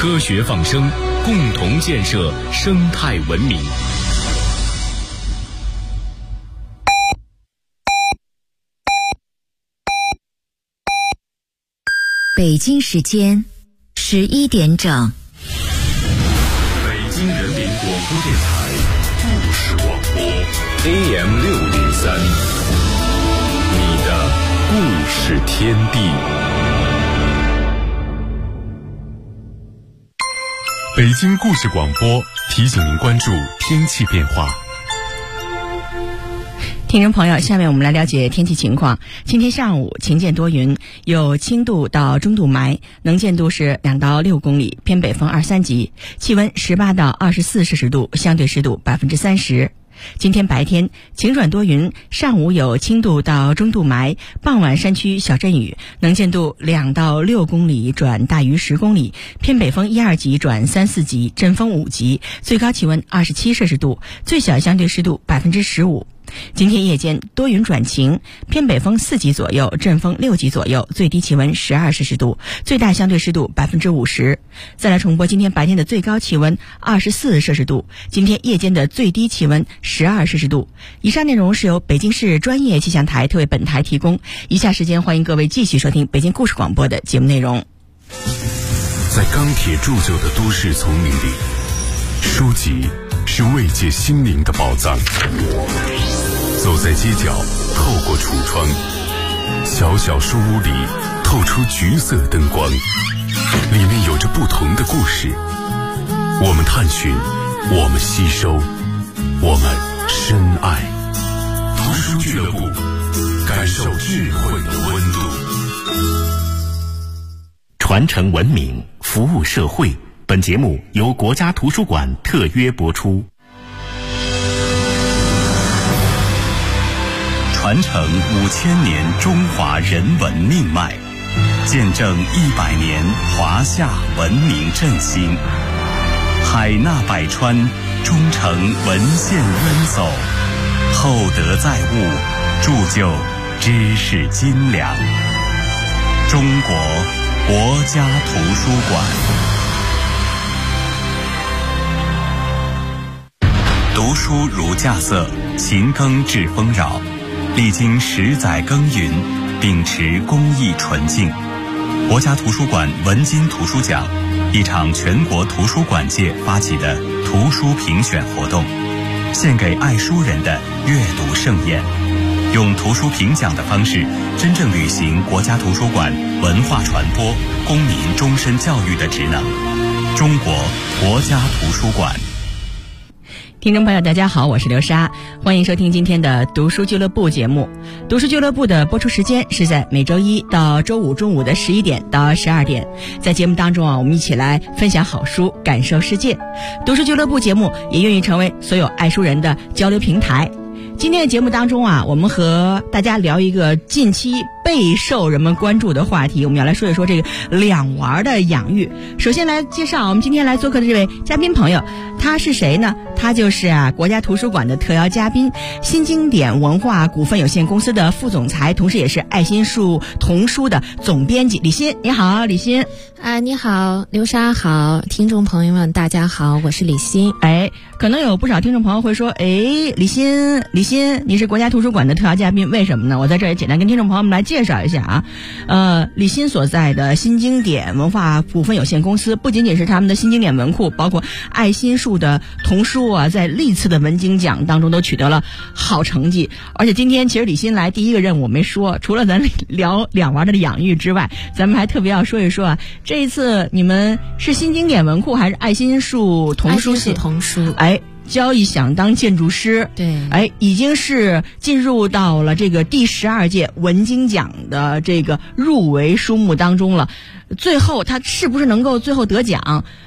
科学放声，共同建设生态文明。 北京时间11点整。 北京人民广播电台故事广播 AM603，你的故事天地。 北京故事广播提醒您关注天气变化。 听众朋友，下面我们来了解天气情况。今天上午晴见多云，有轻度到中度霾，能见度是2到6公里，偏北风2、3级，气温18到24摄氏度，相对湿度30%。今天白天晴转多云，上午有轻度到中度霾，傍晚山区小阵雨，能见度2到6公里转大于10公里，偏北风1、2级转3、4级，阵风5级，最高气温27摄氏度，最小相对湿度15%。今天夜间多云转晴，偏北风4级左右，阵风6级左右，最低气温12摄氏度，最大相对湿度50%。再来重播今天白天的最高气温24摄氏度，今天夜间的最低气温12摄氏度。以上内容是由北京市专业气象台特为本台提供。以下时间欢迎各位继续收听北京故事广播的节目内容。 在钢铁铸就的都市丛林里，书籍是慰藉心灵的宝藏。走在街角，透过橱窗，小小书屋里透出橘色灯光，里面有着不同的故事。我们探寻，我们吸收，我们深爱。读书俱乐部，感受智慧的温度。 传承文明，服务社会。本节目由国家图书馆特约播出。传承5000年中华人文命脉，见证100年华夏文明振兴。海纳百川，忠诚文献渊走，厚德载物，铸就知识斤两。中国国家图书馆。读书如稼穑，勤耕致丰饶。历经10载耕耘，秉持公益纯净，国家图书馆文津图书奖，一场全国图书馆界发起的图书评选活动，献给爱书人的阅读盛宴，用图书评奖的方式，真正履行国家图书馆文化传播、公民终身教育的职能。中国国家图书馆。 听众朋友大家好，我是刘莎，欢迎收听今天的读书俱乐部节目。读书俱乐部的播出时间是在每周一到周五中午的11点到12点。在节目当中我们一起来分享好书，感受世界。读书俱乐部节目也愿意成为所有爱书人的交流平台。今天的节目当中我们和大家聊一个近期备受人们关注的话题，我们要来说一说这个两娃的养育。首先来介绍我们今天来做客的这位嘉宾朋友，他是谁呢？他就是国家图书馆的特邀嘉宾，新经典文化股份有限公司的副总裁，同时也是爱心树童书的总编辑李欣。你好，李欣。 你好，刘莎好，听众朋友们大家好，我是李欣。 可能有不少听众朋友会说，李欣，你是国家图书馆的特邀嘉宾，为什么呢？我在这里简单跟听众朋友们来介绍一下李欣所在的新经典文化股份有限公司，不仅仅是他们的新经典文库，包括爱心树的童书在历次的文经奖当中都取得了好成绩。而且今天其实李欣来第一个任务我没说，除了咱聊两娃的养育之外，咱们还特别要说一说这一次你们是新经典文库还是爱心树童书系？ 爱心树童书。 交易响当建筑师， 对， 已经是进入到了这个第12届文经奖的这个入围书目当中了。最后他是不是能够最后得奖，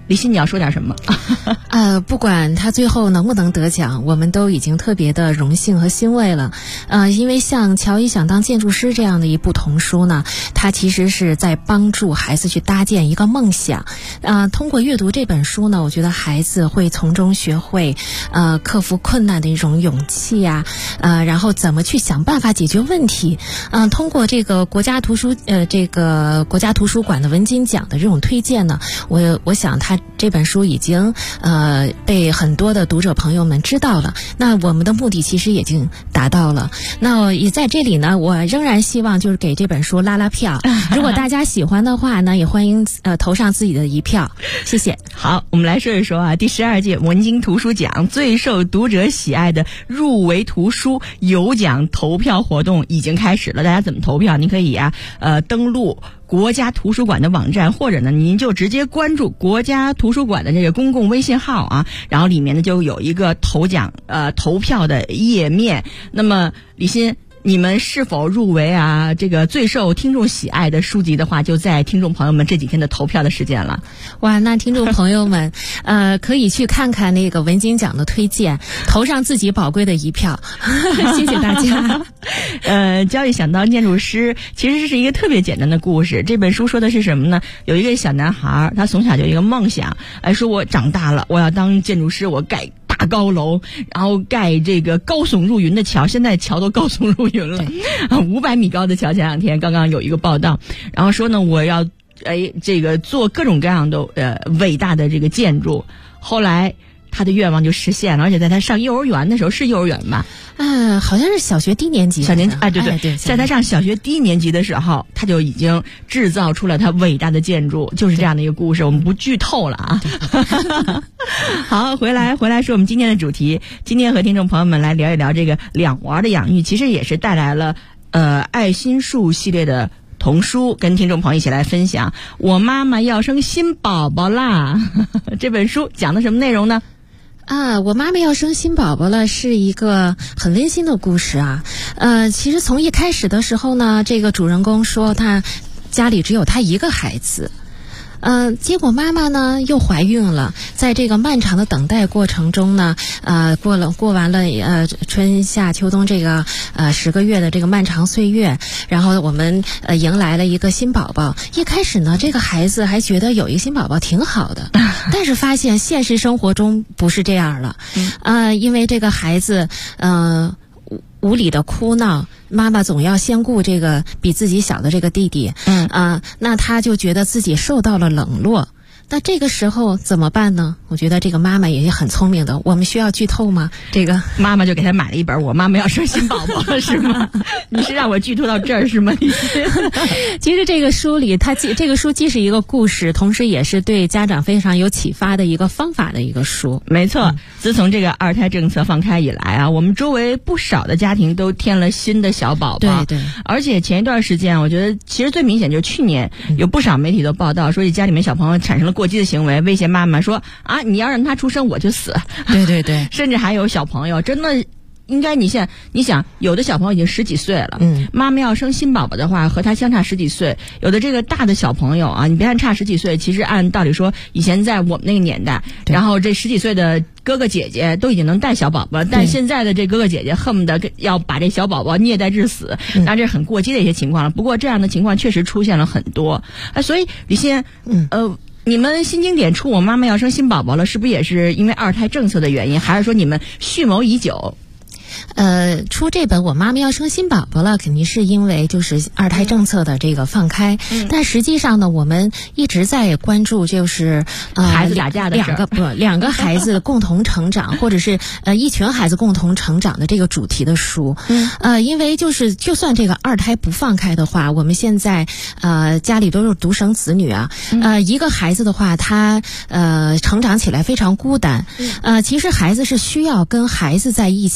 李欣，你要说点什么？ 不管他最后能不能得奖，我们都已经特别的荣幸和欣慰了。因为像《乔伊想当建筑师》这样的一部童书呢，它其实是在帮助孩子去搭建一个梦想。通过阅读这本书呢，我觉得孩子会从中学会克服困难的一种勇气呀，然后怎么去想办法解决问题。通过这个国家图书馆的文津奖的这种推荐呢，我想他这本书已经被很多的读者朋友们知道了。那我们的目的其实已经达到了。那也在这里呢，我仍然希望就是给这本书拉拉票。如果大家喜欢的话呢，也欢迎投上自己的一票。谢谢。 好，我们来说一说第12届文津图书奖最受读者喜爱的入围图书有奖投票活动已经开始了。大家怎么投票？您可以登录国家图书馆的网站，或者呢您就直接关注国家图书馆的这个公共微信号然后里面呢就有一个投票的页面。那么李欣，你们是否入围这个最受听众喜爱的书籍的话，就在听众朋友们这几天的投票的时间了。 哇，那听众朋友们可以去看看那个文津奖的推荐，投上自己宝贵的一票。谢谢大家。 教育想当建筑师其实是一个特别简单的故事。这本书说的是什么呢？有一个小男孩，他从小就有一个梦想，说我长大了我要当建筑师，我盖大高楼，然后盖这个高耸入云的桥。现在桥都高耸入云了，500米高的桥。前两天刚刚有一个报道，然后说呢，我要这个做各种各样的伟大的这个建筑。后来他的愿望就实现了，而且在他上幼儿园的时候，是幼儿园吧？ 好像是小学低年级。对， 在他上小学低年级的时候，他就已经制造出了他伟大的建筑，就是这样的一个故事。我们不剧透了好，回来说我们今天的主题。今天和听众朋友们来聊一聊这个两娃的养育，其实也是带来了爱心树系列的童书，跟听众朋友一起来分享。我妈妈要生新宝宝啦这本书讲的什么内容呢？ 我妈妈要生新宝宝了，是一个很温馨的故事其实从一开始的时候呢，这个主人公说他家里只有他一个孩子。结果妈妈呢又怀孕了，在这个漫长的等待过程中呢，过完了春夏秋冬这个10个月的这个漫长岁月，然后我们迎来了一个新宝宝。一开始呢，这个孩子还觉得有一个新宝宝挺好的，但是发现现实生活中不是这样了。因为这个孩子无理的哭闹，妈妈总要先顾这个比自己小的这个弟弟，那他就觉得自己受到了冷落。那这个时候怎么办呢？我觉得这个妈妈也很聪明的。我们需要剧透吗？这个妈妈就给他买了一本《我妈妈要生新宝宝》是吗？你是让我剧透到这儿是吗？ 其实这个书里，这个书既是一个故事，同时也是对家长非常有启发的一个方法的一个书。 没错，自从这个二胎政策放开以来我们周围不少的家庭都添了新的小宝宝。 对， 而且前一段时间，我觉得其实最明显就是去年有不少媒体都报道说，家里面小朋友产生了过激的行为，威胁妈妈说你要让他出生我就死。 对甚至还有小朋友真的应该你想有的小朋友已经10几岁了，妈妈要生新宝宝的话和他相差10几岁，有的这个大的小朋友你别看差10几岁，其实按道理说以前在我们那个年代，然后这10几岁的哥哥姐姐都已经能带小宝宝，但现在的这哥哥姐姐恨不得要把这小宝宝虐待致死，那这是很过激的一些情况了。不过这样的情况确实出现了很多所以李欣你们新经典出我妈妈要生新宝宝了，是不是也是因为二胎政策的原因，还是说你们蓄谋已久？ 出这本我妈妈要生新宝宝了，肯定是因为就是二胎政策的这个放开。但实际上呢，我们一直在关注就是孩子打架的两个孩子共同成长，或者是一群孩子共同成长的这个主题的书。因为就算这个二胎不放开的话，我们现在家里都是独生子女一个孩子的话，他成长起来非常孤单。其实孩子是需要跟孩子在一起共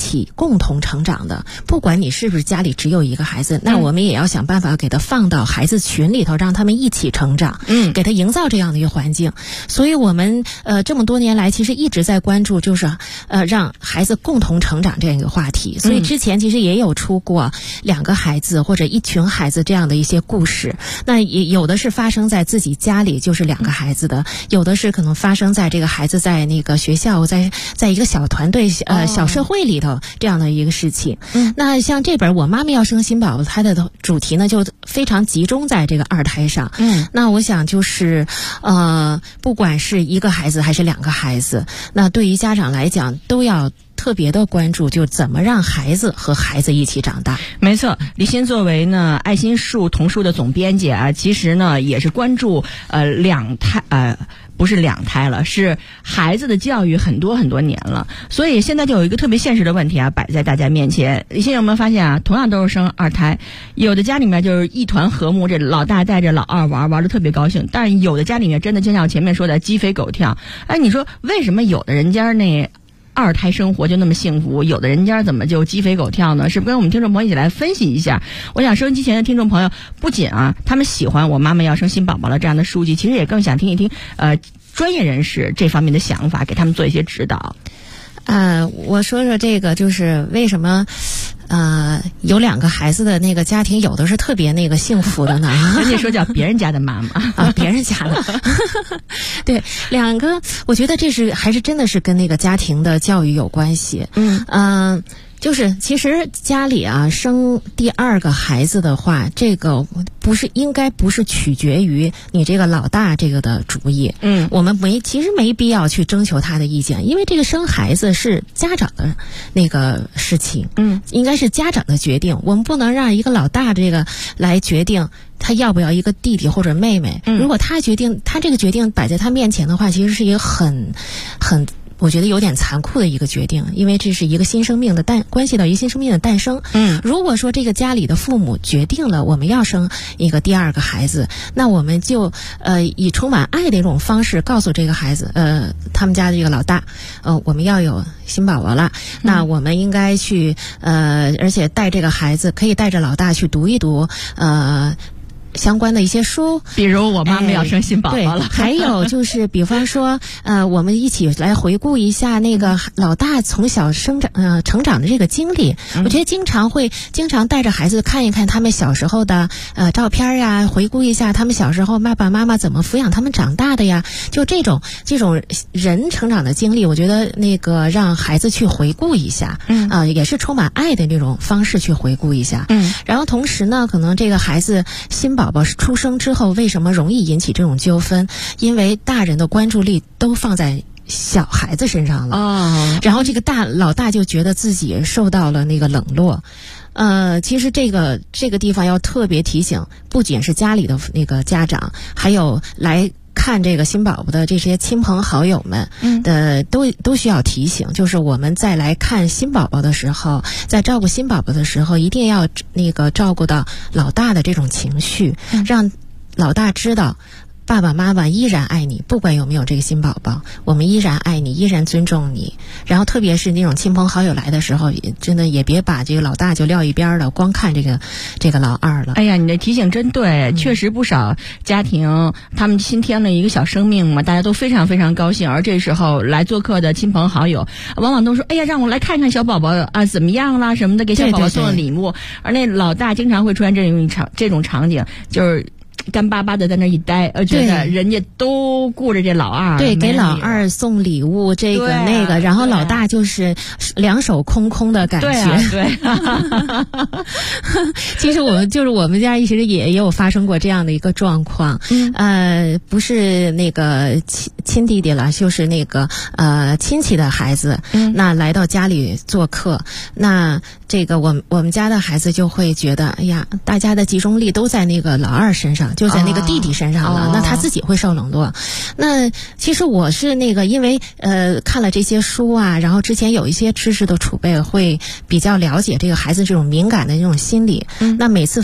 共同成长的，不管你是不是家里只有一个孩子，那我们也要想办法给他放到孩子群里头，让他们一起成长，给他营造这样的一个环境。所以我们这么多年来其实一直在关注，就是让孩子共同成长这样一个话题。所以之前其实也有出过2个孩子或者一群孩子这样的一些故事，那也有的是发生在自己家里，就是2个孩子的，有的是可能发生在这个孩子在那个学校，在一个小团队小社会里头这样的一个事情。那像这本《我妈妈要生新宝宝》，它的主题呢就非常集中在这个2胎上。那我想就是不管是1个孩子还是2个孩子，那对于家长来讲都要特别的关注，就怎么让孩子和孩子一起长大。 没错，李欣作为呢爱心树童书的总编辑啊，其实呢也是关注不是2胎了，是孩子的教育很多很多年了。所以现在就有一个特别现实的问题啊，摆在大家面前。李欣有没有发现啊，同样都是生2胎，有的家里面就是一团和睦，这老大带着老二玩得特别高兴，但是有的家里面真的就像我前面说的鸡飞狗跳。你说为什么有的人家那2胎生活就那么幸福，有的人家怎么就鸡飞狗跳呢？是不是跟我们听众朋友一起来分析一下？我想收音机前的听众朋友不仅他们喜欢《我妈妈要生新宝宝了》这样的书籍，其实也更想听一听专业人士这方面的想法，给他们做一些指导。 我说说这个，就是为什么有2个孩子的那个家庭，有的是特别那个幸福的呢？ 人家说叫别人家的妈妈别人家的。对，2个，我觉得这是还是真的是跟那个家庭的教育有关系。就是其实家里生第2个孩子的话，这个应该不是取决于你这个老大这个的主意。我们其实没必要去征求他的意见，因为这个生孩子是家长的那个事情。应该是家长的决定，我们不能让一个老大这个来决定他要不要一个弟弟或者妹妹。如果他这个决定摆在他面前的话，其实是一个很我觉得有点残酷的一个决定，因为这是一个新生命的关系到一个新生命的诞生。如果说这个家里的父母决定了我们要生一个第2个孩子，那我们就以充满爱的一种方式告诉这个孩子，他们家的这个老大，我们要有新宝宝了，那我们应该去而且带这个孩子，可以带着老大去读一读相关的一些书， 比如我妈妈要生新宝宝了。 还有就是比方说我们一起来回顾一下那个老大从小成长的这个经历。我觉得经常带着孩子看一看他们小时候的照片呀，回顾一下他们小时候爸爸妈妈怎么抚养他们长大的呀，就这种人成长的经历，我觉得那个让孩子去回顾一下，也是充满爱的那种方式去回顾一下。然后同时呢，可能这个孩子新宝宝出生之后为什么容易引起这种纠纷？因为大人的关注力都放在小孩子身上了。然后这个老大就觉得自己受到了那个冷落。其实这个地方要特别提醒，不仅是家里的那个家长，还有来看这个新宝宝的这些亲朋好友们都需要提醒，就是我们在来看新宝宝的时候，在照顾新宝宝的时候，一定要那个照顾到老大的这种情绪，让老大知道爸爸妈妈依然爱你，不管有没有这个新宝宝，我们依然爱你，依然尊重你。然后特别是那种亲朋好友来的时候，真的也别把这个老大就撂一边了，光看这个老二了。 哎呀，你的提醒真对，确实不少家庭他们新添了一个小生命嘛，大家都非常非常高兴。而这时候来做客的亲朋好友往往都说，哎呀，让我来看看小宝宝怎么样啦什么的，给小宝宝送了礼物。而那老大经常会出现这种场景，就是干巴巴的在那一待，觉得人家都顾着这老二， 对，给老二送礼物，这个那个，然后老大就是两手空空的感觉。 对， 其实我们家一直也有发生过这样的一个状况。不是那个亲弟弟了，就是那个亲戚的孩子，那来到家里做客，那这个我们家的孩子就会觉得，哎呀，大家的集中力都在那个老二身上，就在那个弟弟身上了，那他自己会受冷落。那其实我是那个因为看了这些书啊，然后之前有一些知识的储备，会比较了解这个孩子这种敏感的这种心理。那每次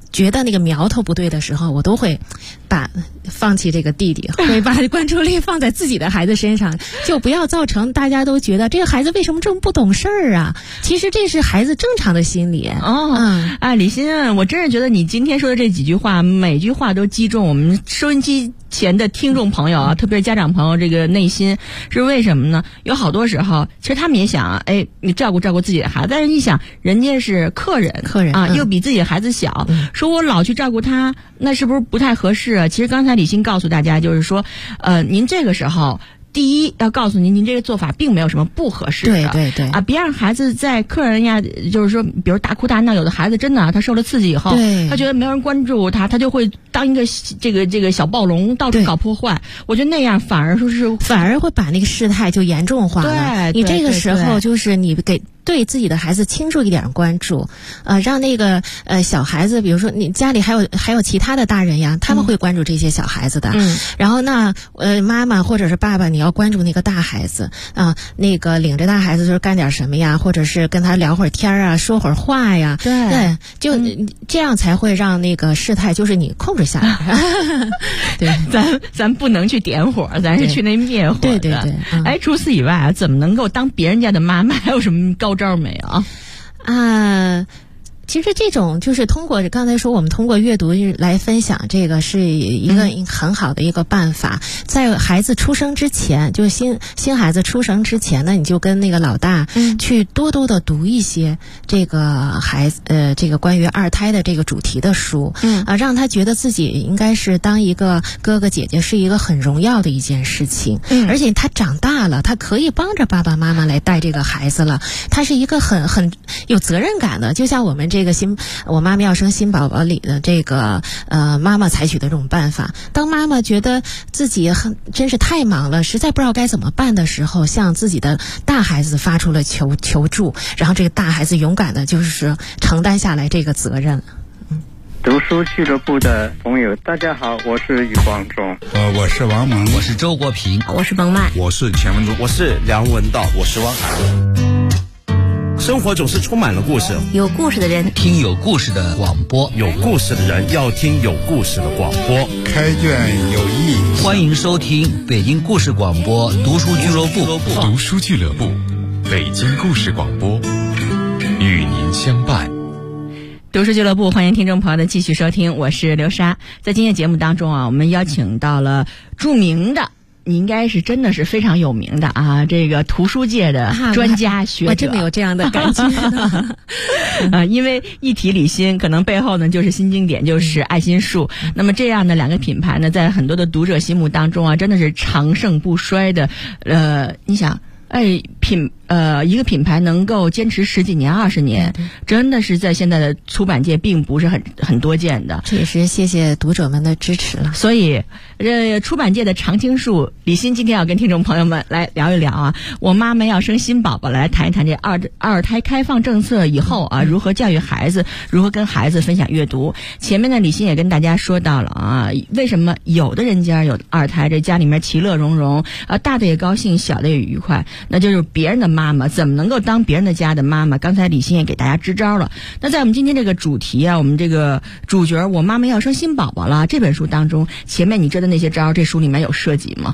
觉得那个苗头不对的时候，我都会放弃这个弟弟，会把关注力放在自己的孩子身上，就不要造成大家都觉得这个孩子为什么这么不懂事儿啊？其实这是孩子正常的心理。 李欣，我真是觉得你今天说的这几句话，每句话都击中我们收音机前的听众朋友啊，特别是家长朋友这个内心。是为什么呢？有好多时候其实他们也想你照顾自己的孩子，但是一想人家是客人啊，又比自己的孩子小，说我老去照顾他，那是不是不太合适啊？其实刚才李欣告诉大家，就是说您这个时候第一要告诉您这个做法并没有什么不合适的， 对别让孩子在客人呀，就是说比如大哭大闹，有的孩子真的他受了刺激以后，他觉得没有人关注他就会当一个这个小暴龙到处搞破坏。我觉得那样反而会把那个事态就严重化了。你这个时候就是你对自己的孩子倾注一点关注，让那个小孩子，比如说你家里还有其他的大人呀，他们会关注这些小孩子的。然后那妈妈或者是爸爸，你要关注那个大孩子啊，那个领着大孩子就是干点什么呀，或者是跟他聊会儿天啊，说会儿话呀。对，就这样才会让那个事态就是你控制下来。对， 咱不能去点火，咱是去那灭火的。对。除此以外啊，怎么能够当别人家的妈妈？还有什么高招没有啊？ 其实这种就是刚才说我们通过阅读来分享，这个是一个很好的一个办法。在孩子出生之前，就是新孩子出生之前呢，你就跟那个老大去多多的读一些这个这个关于二胎的这个主题的书，让他觉得自己应该是当一个哥哥姐姐是一个很荣耀的一件事情。而且他长大了，他可以帮着爸爸妈妈来带这个孩子了，他是一个很有责任感的，就像我们这个我妈妈要生新宝宝里的这个妈妈采取的这种办法。当妈妈觉得自己真是太忙了，实在不知道该怎么办的时候，向自己的大孩子发出了求助，然后这个大孩子勇敢的就是承担下来这个责任。 读书俱乐部的朋友大家好，我是余光中， 我是王蒙， 我是周国平， 我是彭曼， 我是钱文忠， 我是梁文道，我是汪涵。生活总是充满了故事， 有故事的人听有故事的广播， 有故事的人要听有故事的广播。 开卷有益， 欢迎收听北京故事广播读书俱乐部。 读书俱乐部，北京故事广播，与您相伴。 读书俱乐部，欢迎听众朋友的继续收听，我是刘莎。在今天节目当中啊，我们邀请到了著名的，你应该是真的是非常有名的啊，这个图书界的专家学者。 我真的有这样的感觉的。 因为一提李欣，可能背后呢就是新经典，就是爱心树。那么这样的两个品牌呢，在很多的读者心目当中啊，真的是长盛不衰的。你想，一个品牌能够坚持10几年、20年，真的是在现在的出版界并不是很多见的。 这也是谢谢读者们的支持了。 所以，出版界的常青树李欣今天要跟听众朋友们来聊一聊啊，我妈妈要生新宝宝，来谈一谈这二胎开放政策以后啊，如何教育孩子，如何跟孩子分享阅读。前面呢，李欣也跟大家说到了啊，为什么有的人家有二胎，这家里面其乐融融啊，大的也高兴，小的也愉快，那就是别人的妈妈怎么能够当别人的家的妈妈？刚才李欣也给大家支招了。那在我们今天这个主题啊，我们这个主角我妈妈要生新宝宝了这本书当中，前面你知道那些招，这书里面有涉及吗？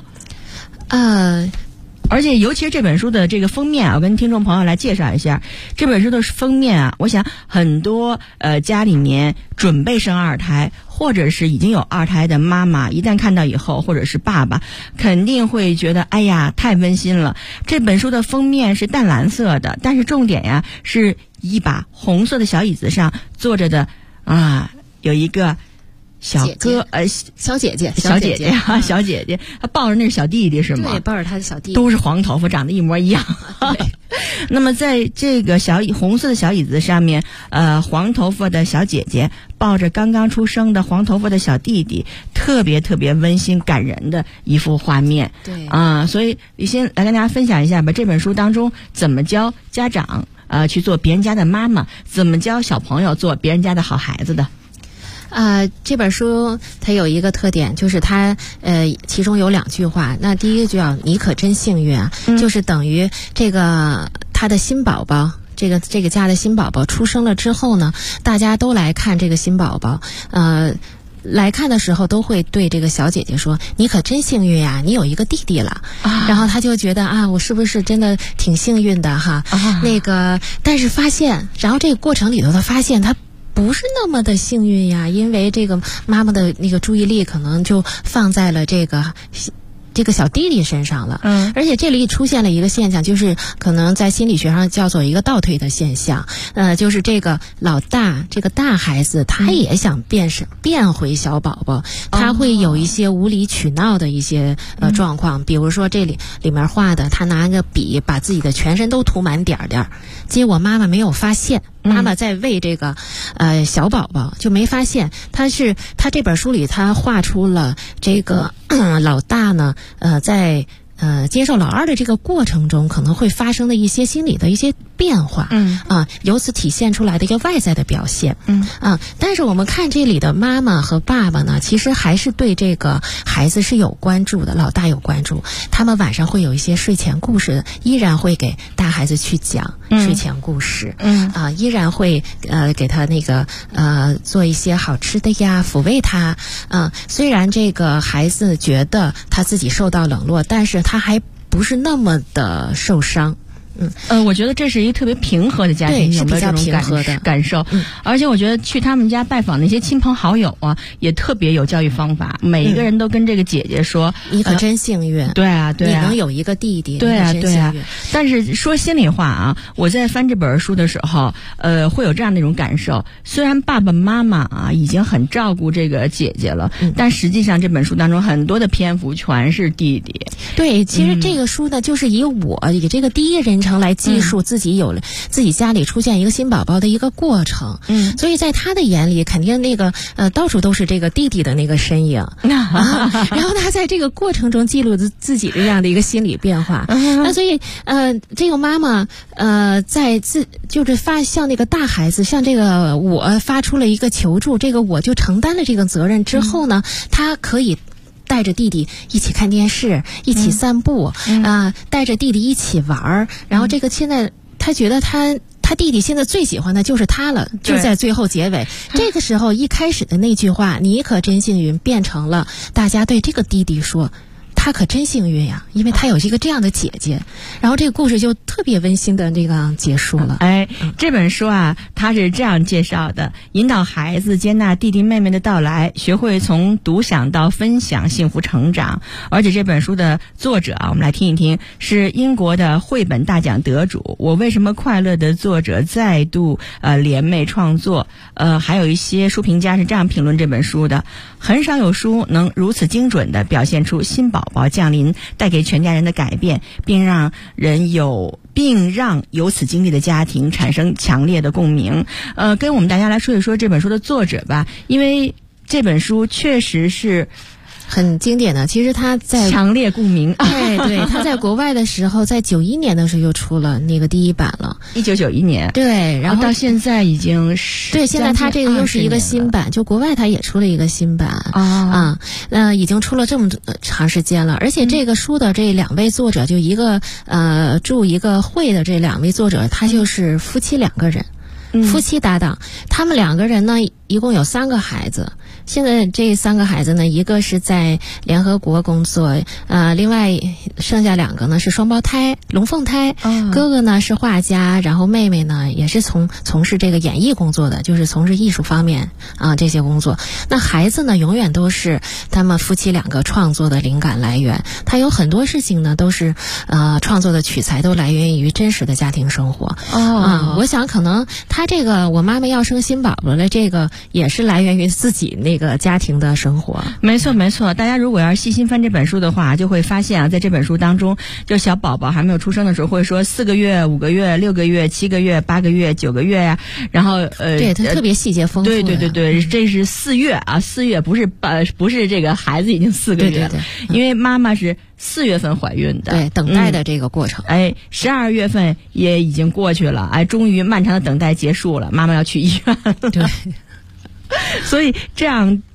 而且尤其是这本书的这个封面啊，我跟听众朋友来介绍一下这本书的封面啊。我想很多家里面准备生二胎或者是已经有二胎的妈妈，一旦看到以后，或者是爸爸，肯定会觉得哎呀太温馨了。这本书的封面是淡蓝色的，但是重点呀是一把红色的小椅子上坐着的啊，有一个小哥小姐姐， 他抱着那是小弟弟是吗？ 对，抱着他的小弟弟， 都是黄头发，长得一模一样。那么在这个红色的小椅子上面，黄头发的小姐姐抱着刚刚出生的黄头发的小弟弟，特别特别温馨感人的一幅画面。 对啊，所以你先来跟大家分享一下吧，这本书当中怎么教家长去做别人家的妈妈，怎么教小朋友做别人家的好孩子的。 这本书它有一个特点，就是它其中有2句话。那第一个就叫你可真幸运啊，就是等于这个他的新宝宝这个家的新宝宝出生了之后呢，大家都来看这个新宝宝，来看的时候都会对这个小姐姐说：“你可真幸运呀，你有一个弟弟了。”然后她就觉得我是不是真的挺幸运的哈？但是发现，然后这个过程里头，她发现她不是那么的幸运呀，因为这个妈妈的那个注意力可能就放在了这个小弟弟身上了。而且这里出现了一个现象，就是可能在心理学上叫做一个倒退的现象。就是这个老大，这个大孩子，他也想变回小宝宝，他会有一些无理取闹的一些状况。比如说这里面画的，他拿个笔把自己的全身都涂满点点，结果妈妈没有发现。妈妈在喂这个小宝宝，就没发现他这本书里他画出了这个老大呢在接受老二的这个过程中可能会发生的一些心理的一些变化，由此体现出来的一个外在的表现，但是我们看这里的妈妈和爸爸呢，其实还是对这个孩子是有关注的，老大有关注，他们晚上会有一些睡前故事，依然会给大孩子去讲睡前故事，依然会给他那个做一些好吃的呀，抚慰他，虽然这个孩子觉得他自己受到冷落，但是他还不是那么的受伤。 我觉得这是一个特别平和的家庭， 对，是比较平和的感受。而且我觉得去他们家拜访那些亲朋好友啊，也特别有教育方法。每一个人都跟这个姐姐说：“ 你可真幸运。” 对啊， 你能有一个弟弟， 对啊， 对啊。 但是说心里话啊，我在翻这本书的时候，会有这样的一种感受。虽然爸爸妈妈已经很照顾这个姐姐了，但实际上这本书当中很多的篇幅全是弟弟。 对，其实这个书呢，就是以这个第一人称来记述自己有了自己家里出现一个新宝宝的一个过程。所以在他的眼里，肯定那个到处都是这个弟弟的那个身影。然后他在这个过程中记录自己的这样的一个心理变化。那所以这个妈妈就是向那个大孩子，向这个我发出了一个求助，这个我就承担了这个责任之后呢，他可以带着弟弟一起看电视，一起散步，带着弟弟一起玩，然后这个现在他觉得他弟弟现在最喜欢的就是他了，就在最后结尾这个时候，一开始的那句话你可真幸运，变成了大家对这个弟弟说他可真幸运呀，因为他有一个这样的姐姐。然后这个故事就特别温馨的这个结束了。 这本书它是这样介绍的：引导孩子接纳弟弟妹妹的到来，学会从独享到分享幸福成长。而且这本书的作者我们来听一听，是英国的绘本大奖得主《我为什么快乐》的作者再度联袂创作。还有一些书评家是这样评论这本书的：很少有书能如此精准地表现出新宝宝降临带给全家人的改变，并让由此经历的家庭产生强烈的共鸣。跟我们大家来说一说这本书的作者吧，因为这本书确实是很经典的。其实他在强烈共鸣。 对，他在国外的时候，在91年的时候就出了那个第一版了。 1991年。 对，然后到现在已经是对，现在他这个又是一个新版，就国外他也出了一个新版已经出了这么长时间了。而且这个书的这两位作者，就一个著一个绘的这两位作者，他就是夫妻两个人。夫妻搭档，他们两个人呢，一共有3个孩子。现在这3个孩子呢，一个是在联合国工作，另外剩下2个呢是双胞胎，龙凤胎。哥哥呢是画家，然后妹妹呢也是从事这个演艺工作的，就是从事艺术方面这些工作。那孩子呢，永远都是他们夫妻2个创作的灵感来源。他有很多事情呢，都是创作的取材都来源于真实的家庭生活。我想可能他这个我妈妈要生新宝宝了，这个也是来源于自己那个家庭的生活。 没错，大家如果要是细心翻这本书的话，就会发现在这本书当中，就小宝宝还没有出生的时候会说4个月、5个月、6个月、7个月、8个月、9个月呀，然后对，它特别细节丰富。 对，这是4月4月不是这个孩子已经4个月了，因为妈妈是4月份怀孕的， 对，等待的这个过程。 12月份也已经过去了，终于漫长的等待结束了，妈妈要去医院了。 对。 所以这样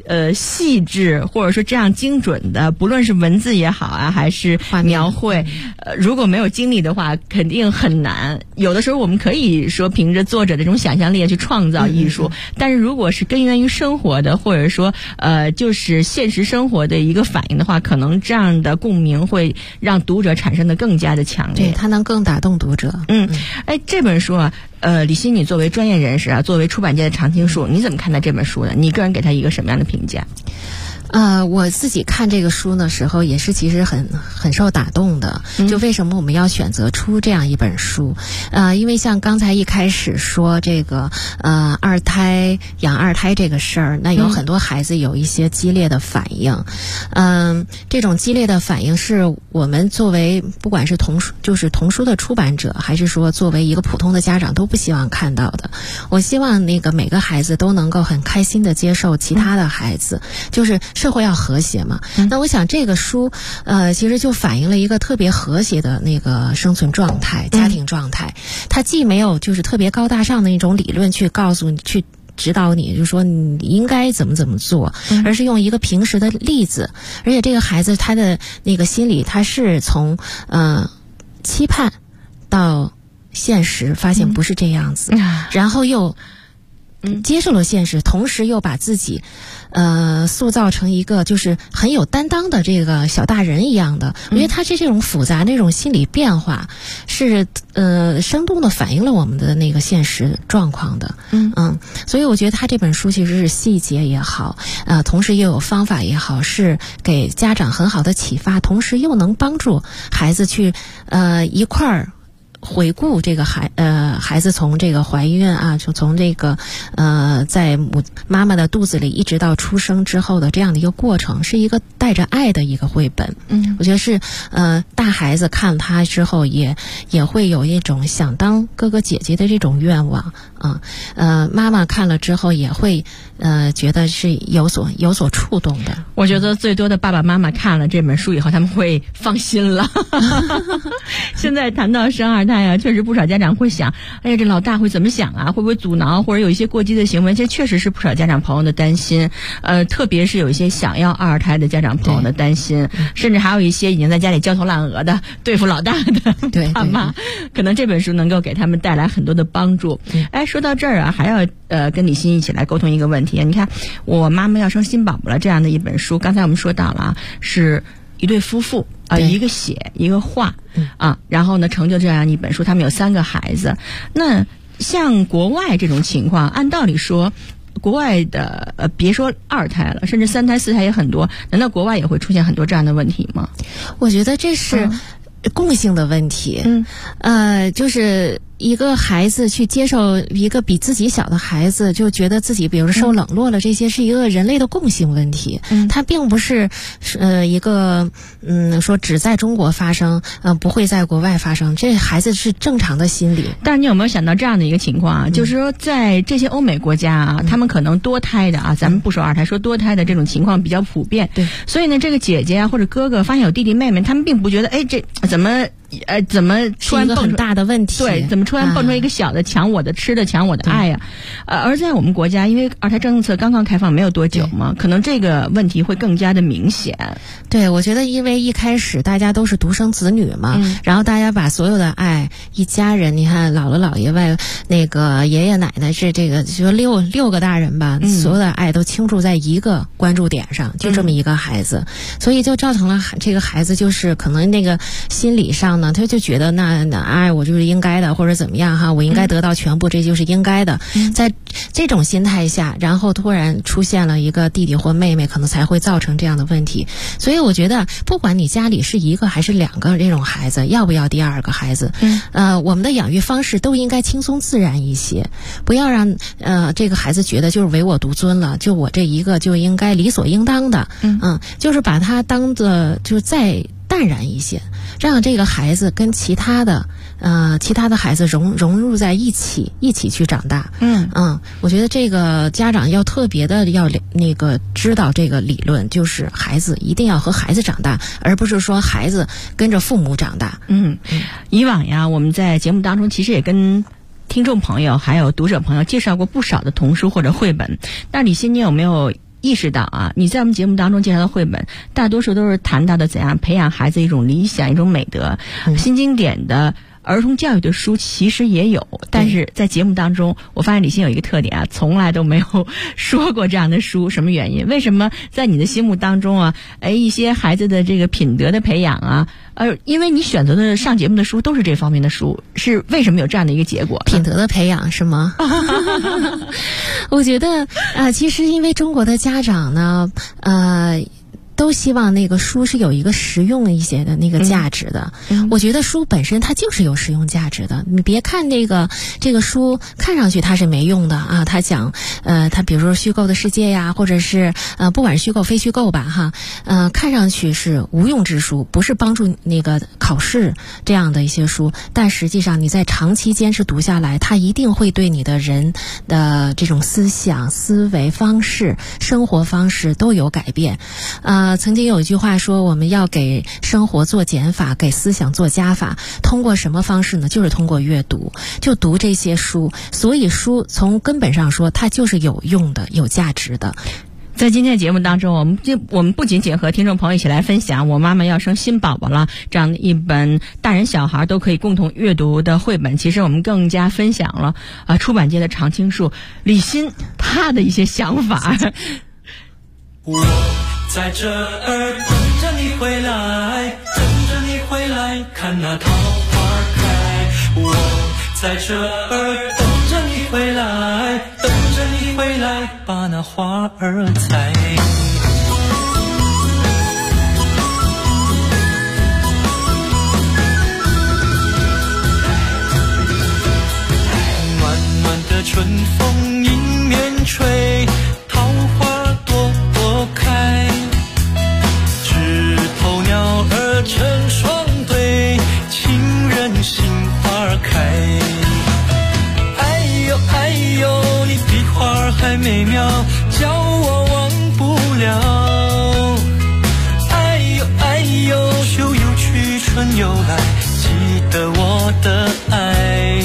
细致，或者说这样精准的，不论是文字也好啊，还是描绘，如果没有经历的话，肯定很难。有的时候我们可以说凭着作者的这种想象力去创造艺术，但是如果是根源于生活的，或者说就是现实生活的一个反应的话，可能这样的共鸣会让读者产生的更加的强烈， 对，它能更打动读者。 这本书啊，李欣，你作为专业人士啊，作为出版界的常青树，你怎么看待这本书呢？你个人给他一个什么样的评价？ 我自己看这个书的时候也是其实很受打动的。就为什么我们要选择出这样一本书？因为像刚才一开始说这个养二胎这个事儿，那有很多孩子有一些激烈的反应。这种激烈的反应是我们作为不管是童书的出版者，还是说作为一个普通的家长都不希望看到的。我希望那个每个孩子都能够很开心的接受其他的孩子，就是社会要和谐嘛。那我想这个书其实就反映了一个特别和谐的那个生存状态、家庭状态。它既没有就是特别高大上的一种理论去告诉你、去指导你，就说你应该怎么做，而是用一个平时的例子。而且这个孩子他的那个心理，他是从期盼到现实发现不是这样子，然后又接受了现实，同时又把自己塑造成一个就是很有担当的这个小大人一样的。我觉得他这种复杂那种心理变化是生动的反映了我们的那个现实状况的。所以我觉得他这本书其实是细节也好，同时又有方法也好，是给家长很好的启发，同时又能帮助孩子去一块儿回顾这个孩子从这个怀孕啊，就从这个在妈妈的肚子里一直到出生之后的这样的一个过程，是一个带着爱的一个绘本。我觉得是大孩子看它之后也会有一种想当哥哥姐姐的这种愿望啊。妈妈看了之后也会觉得是有所触动的。 我觉得最多的爸爸妈妈看了这本书以后，他们会放心了。现在谈到生二胎啊，确实不少家长会想，哎呀，这老大会怎么想啊？会不会阻挠或者有一些过激的行为？这确实是不少家长朋友的担心。特别是有一些想要二胎的家长朋友的担心，甚至还有一些已经在家里焦头烂额的对付老大的爸妈，可能这本书能够给他们带来很多的帮助。说到这儿啊，还要跟李欣一起来沟通一个问题。你看，我妈妈要生新宝宝了这样的一本书，刚才我们说到了啊，是一对夫妇一个写一个画然后呢成就这样一本书，他们有3个孩子。那像国外这种情况，按道理说国外的别说2胎了，甚至3胎4胎也很多，难道国外也会出现很多这样的问题吗？ 我觉得这是共性的问题。就是一个孩子去接受一个比自己小的孩子，就觉得自己比如受冷落了，这些是一个人类的共性问题。它并不是一个说只在中国发生，不会在国外发生。这孩子是正常的心理。 但是你有没有想到这样的一个情况啊？就是说在这些欧美国家啊，他们可能多胎的啊，咱们不说2胎，说多胎的这种情况比较普遍。 对， 所以呢，这个姐姐啊或者哥哥发现有弟弟妹妹，他们并不觉得这怎么突然是一个很大的问题？ 对，怎么突然蹦出一个小的抢我的吃的，抢我的爱呀？而在我们国家，因为2胎政策刚刚开放没有多久嘛，可能这个问题会更加的明显。 对，我觉得因为一开始大家都是独生子女嘛，然后大家把所有的爱，一家人，你看姥姥姥爷外那个爷爷奶奶是这个就六个大人吧，所有的爱都倾注在一个关注点上，就这么一个孩子，所以就造成了这个孩子就是可能那个心理上呢，他就觉得那爱我就是应该的，或者怎么样哈，我应该得到全部，这就是应该的。在这种心态下，然后突然出现了一个弟弟或妹妹，可能才会造成这样的问题。所以我觉得，不管你家里是1个还是2个这种孩子，要不要第2个孩子，我们的养育方式都应该轻松自然一些，不要让这个孩子觉得就是唯我独尊了，就我这一个就应该理所应当的，就是把他当的就再淡然一些，让这个孩子跟其他的孩子融入在一起去长大。我觉得这个家长要特别的要那个知道这个理论，就是孩子一定要和孩子长大，而不是说孩子跟着父母长大。 以往呀，我们在节目当中其实也跟听众朋友还有读者朋友介绍过不少的童书或者绘本。那李欣，你有没有意识到啊，你在我们节目当中介绍的绘本，大多数都是谈到的怎样培养孩子一种理想、一种美德。新经典的儿童教育的书其实也有，但是在节目当中，我发现李欣有一个特点啊，从来都没有说过这样的书。什么原因？为什么在你的心目当中啊，一些孩子的这个品德的培养啊，因为你选择的上节目的书都是这方面的书，是为什么有这样的一个结果？ 品德的培养是吗？我觉得其实因为中国的家长呢，都希望那个书是有一个实用一些的那个价值的。我觉得书本身它就是有实用价值的。你别看这个书看上去它是没用的啊，它讲它比如说虚构的世界呀，或者是不管是虚构非虚构吧哈，看上去是无用之书，不是帮助那个考试这样的一些书，但实际上你在长期坚持读下来，它一定会对你的人的这种思想、思维方式、生活方式都有改变。曾经有一句话说，我们要给生活做减法，给思想做加法。通过什么方式呢？就是通过阅读，就读这些书。所以书从根本上说，它就是有用的、有价值的。 在今天的节目当中，我们不仅仅和听众朋友一起来分享我妈妈要生新宝宝了这样的一本大人小孩都可以共同阅读的绘本，其实我们更加分享了出版界的常青树李欣她的一些想法。 我在这儿等着你回来，等着你回来看那桃花开。我在这儿等着你回来，等着你回来把那花儿采。暖暖的春风迎面吹，桃花朵朵开，枝头鸟儿成双对，情人心花开。哎呦哎呦，你比花还美妙，叫我忘不了。哎呦哎呦，秋又去春又来，记得我的爱。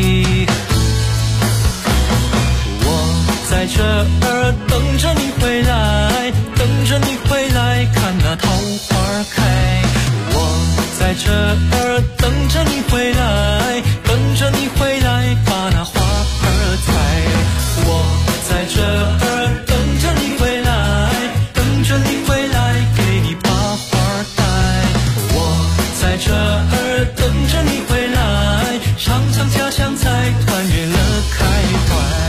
在这儿等着你回来，等着你回来看那桃花开。我在这儿等着你回来，等着你回来把那花儿采。我在这儿等着你回来，等着你回来给你把花带。我在这儿等着你回来，尝尝家乡菜，团圆了开怀。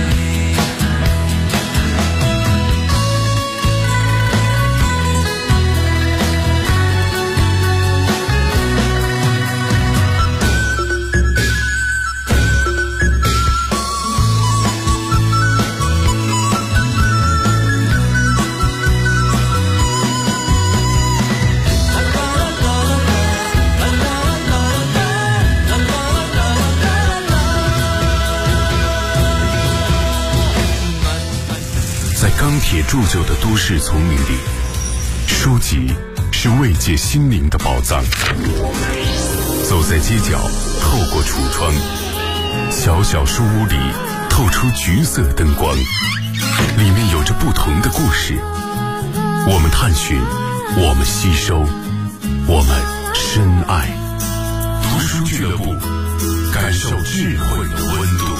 钢铁铸就的都市丛林里，书籍是慰藉心灵的宝藏。走在街角，透过橱窗，小小书屋里透出橘色灯光，里面有着不同的故事。我们探寻，我们吸收，我们深爱。读书俱乐部，感受智慧的温度。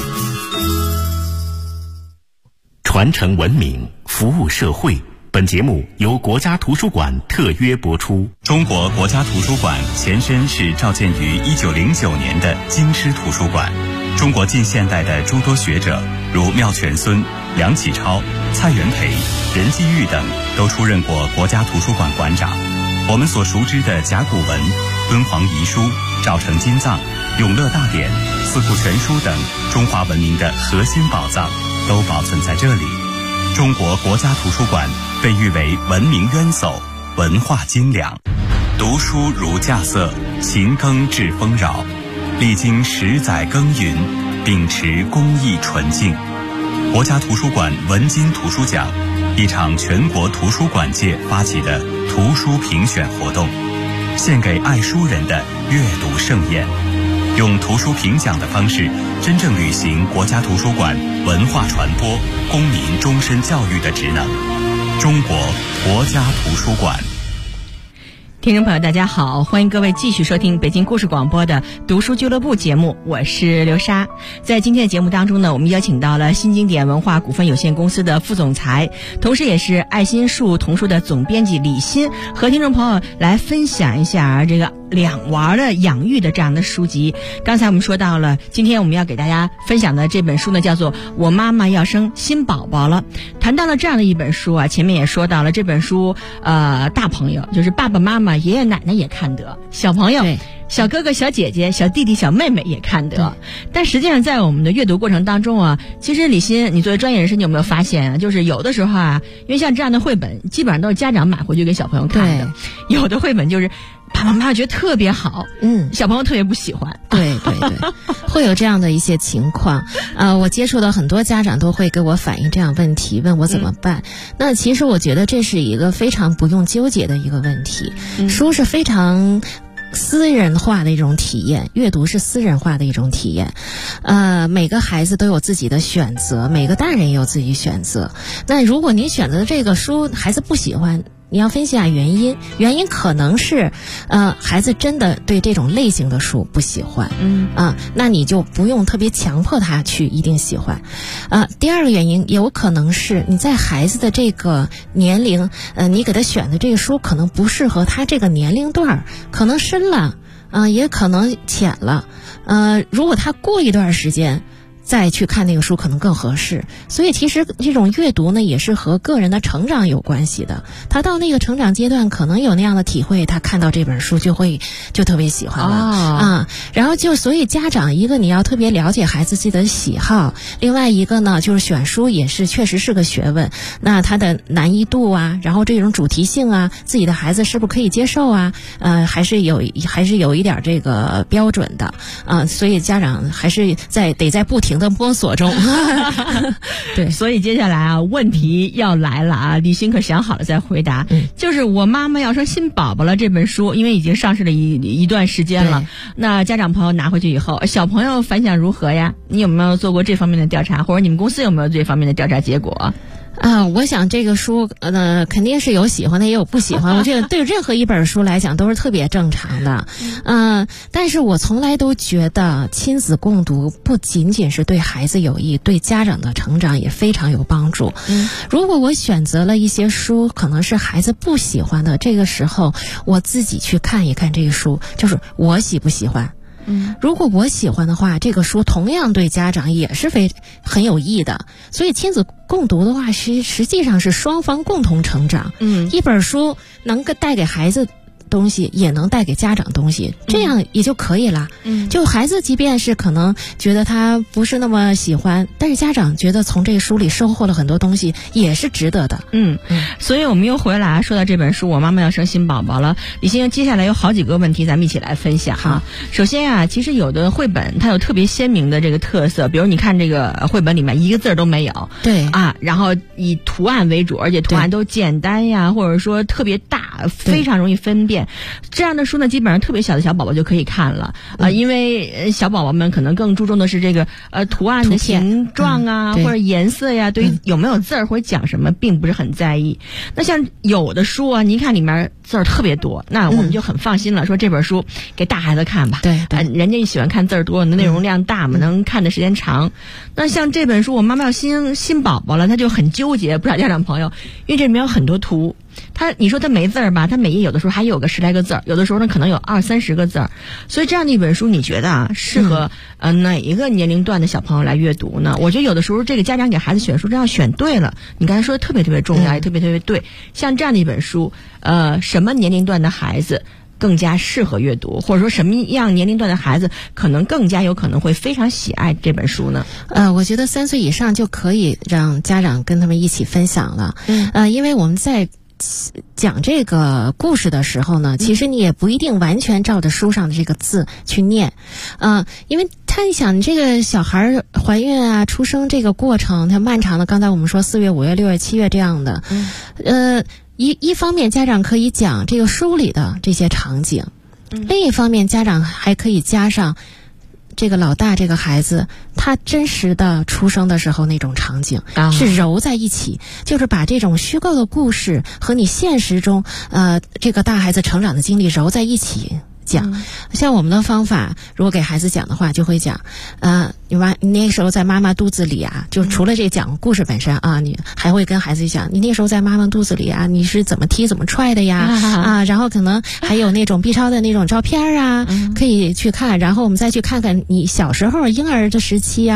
传承文明，服务社会。本节目由国家图书馆特约播出。 中国国家图书馆前身是召建于1909年的京师图书馆。中国近现代的诸多学者，如妙泉孙、梁启超、蔡元培、任继玉等，都出任过国家图书馆馆长。我们所熟知的甲骨文、敦煌遗书、赵城金藏、永乐大典、四库全书等中华文明的核心宝藏，都保存在这里。中国国家图书馆被誉为文明渊薮，文化精良。读书如稼穑，勤耕致丰饶。历经10载耕耘，秉持公益纯净。国家图书馆文津图书奖，一场全国图书馆界发起的图书评选活动，献给爱书人的阅读盛宴。用图书评奖的方式，真正履行国家图书馆文化传播、公民终身教育的职能。 中国国家图书馆。 听众朋友大家好，欢迎各位继续收听北京故事广播的读书俱乐部节目，我是刘莎。在今天的节目当中呢，我们邀请到了新经典文化股份有限公司的副总裁，同时也是爱心树童书的总编辑李欣，和听众朋友来分享一下这个两娃的养育的这样的书籍。刚才我们说到了，今天我们要给大家分享的这本书呢，叫做《我妈妈要生新宝宝了》。谈到了这样的一本书啊，前面也说到了这本书，大朋友就是爸爸妈妈、爷爷奶奶也看得，小朋友、小哥哥、小姐姐、小弟弟、小妹妹也看得。但实际上在我们的阅读过程当中啊，其实李欣，你作为专业人士，你有没有发现啊？就是有的时候啊，因为像这样的绘本，基本上都是家长买回去给小朋友看的，有的绘本就是爸爸妈妈觉得特别好，小朋友特别不喜欢。 对，会有这样的一些情况。我接触到很多家长都会给我反映这样问题，问我怎么办。那其实我觉得这是一个非常不用纠结的一个问题。书是非常私人化的一种体验，阅读是私人化的一种体验。每个孩子都有自己的选择，每个大人也有自己选择。那如果您选择这个书孩子不喜欢，你要分析下原因可能是孩子真的对这种类型的书不喜欢，那你就不用特别强迫他去一定喜欢。第二个原因有可能是你在孩子的这个年龄，你给他选的这个书可能不适合他这个年龄段，可能深了，也可能浅了，如果他过一段时间再去看那个书可能更合适。所以其实这种阅读呢也是和个人的成长有关系的，他到那个成长阶段可能有那样的体会，他看到这本书就特别喜欢了，然后所以家长一个你要特别了解孩子自己的喜好，另外一个呢就是选书也是确实是个学问，那它的难易度啊，然后这种主题性啊，自己的孩子是不是可以接受啊，还是有一点这个标准的所以家长还是得在不停的摸索中。 对，所以接下来啊，问题要来了啊，李欣可想好了再回答。就是我妈妈要生新宝宝了这本书，因为已经上市了一段时间了，那家长朋友拿回去以后，小朋友反响如何呀？你有没有做过这方面的调查，或者你们公司有没有这方面的调查结果？ 我想这个书肯定是有喜欢的也有不喜欢，我觉得对任何一本书来讲都是特别正常的。但是我从来都觉得亲子共读不仅仅是对孩子有益，对家长的成长也非常有帮助。如果我选择了一些书可能是孩子不喜欢的，这个时候我自己去看一看这个书，就是我喜不喜欢。如果我喜欢的话，这个书同样对家长也是很有益的。所以亲子共读的话实际上是双方共同成长。一本书能带给孩子东西也能带给家长东西，这样也就可以了。就孩子即便是可能觉得他不是那么喜欢，但是家长觉得从这个书里收获了很多东西，也是值得的。 所以我们又回来说到这本书，我妈妈要生新宝宝了。李欣，接下来有好几个问题咱们一起来分享哈。首先啊，其实有的绘本它有特别鲜明的这个特色，比如你看这个绘本里面一个字儿都没有，然后以图案为主，而且图案都简单呀，或者说特别大，非常容易分辨。这样的书呢，基本上特别小的小宝宝就可以看了因为小宝宝们可能更注重的是这个图案的形状啊，或者颜色呀，对于有没有字儿或者讲什么并不是很在意。那像有的书啊，您看里面字儿特别多，那我们就很放心了，说这本书给大孩子看吧。人家喜欢看字儿多，内容量大嘛，能看的时间长。那像这本书我妈妈要新宝宝了，他就很纠结，不少家长朋友，因为这里面有很多图。你说它没字儿吧，它每页有的时候还有个10来个字儿，有的时候呢可能有20-30个字儿。所以这样的一本书，你觉得适合哪一个年龄段的小朋友来阅读呢？我觉得有的时候这个家长给孩子选书，这样选对了。你刚才说的特别特别重要，也特别特别对。像这样的一本书，什么年龄段的孩子更加适合阅读，或者说什么样年龄段的孩子可能更加有可能会非常喜爱这本书呢？ 我觉得3岁以上就可以让家长跟他们一起分享了。因为我们在讲这个故事的时候呢，其实你也不一定完全照着书上的这个字去念，因为你想这个小孩怀孕啊、出生这个过程，它漫长的，刚才我们说4月、5月、6月、7月这样的，一方面家长可以讲这个书里的这些场景，另一方面家长还可以加上这个老大这个孩子他真实的出生的时候那种场景，是揉在一起，就是把这种虚构的故事和你现实中这个大孩子成长的经历揉在一起讲。像我们的方法，如果给孩子讲的话，就会讲你那个时候在妈妈肚子里啊，就除了这讲故事本身啊，你还会跟孩子讲，你那时候在妈妈肚子里啊，你是怎么踢怎么踹的呀然后可能还有那种 B 超的那种照片啊，可以去看，然后我们再去看看你小时候婴儿的时期啊。